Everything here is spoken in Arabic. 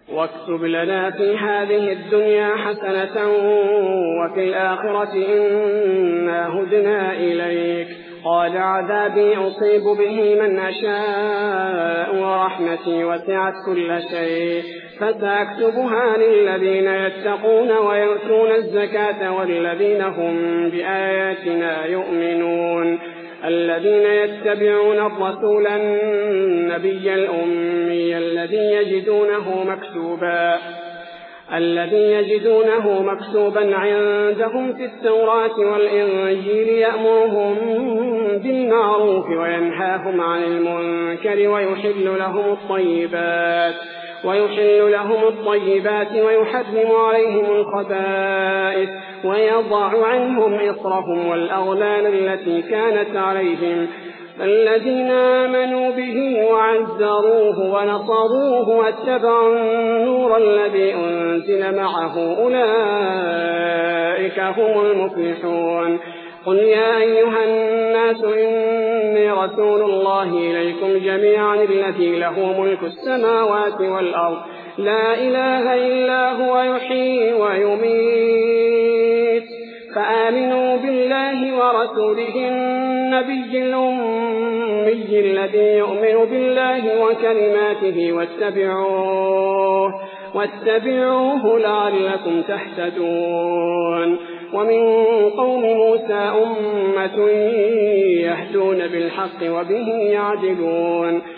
واكتب لنا في هذه الدنيا حسنة وفي الآخرة إنا هدنا إليك. قال عذابي أصيب به من أشاء ورحمتي وسعت كل شيء فسأكتبها للذين يتقون ويؤتون الزكاة والذين هم بآياتنا يؤمنون. الذين يتبعون الرسول النبي الأمي الذي يجدونه مكتوبا عندهم في التوراة والإنجيل يأمرهم بالمعروف وينهاهم عن المنكر ويحل لهم الطيبات ويحرم عليهم الخبائث ويضع عنهم إصرهم والأغلال التي كانت عليهم. الذين آمنوا به وعزروه ونصروه واتبعوا النور الذي أنزل معه أولئك هم المفلحون. قل يا أيها الناس إني رسول الله إليكم جميعا الذي له ملك السماوات والأرض لا إله إلا هو يحيي ويميت فآمنوا بالله ورسوله النبي الأمي الذي يؤمن بالله وكلماته واتبعوه لعلكم تهتدون. ومن قوم موسى أمة يهدون بالحق وبه يعدلون.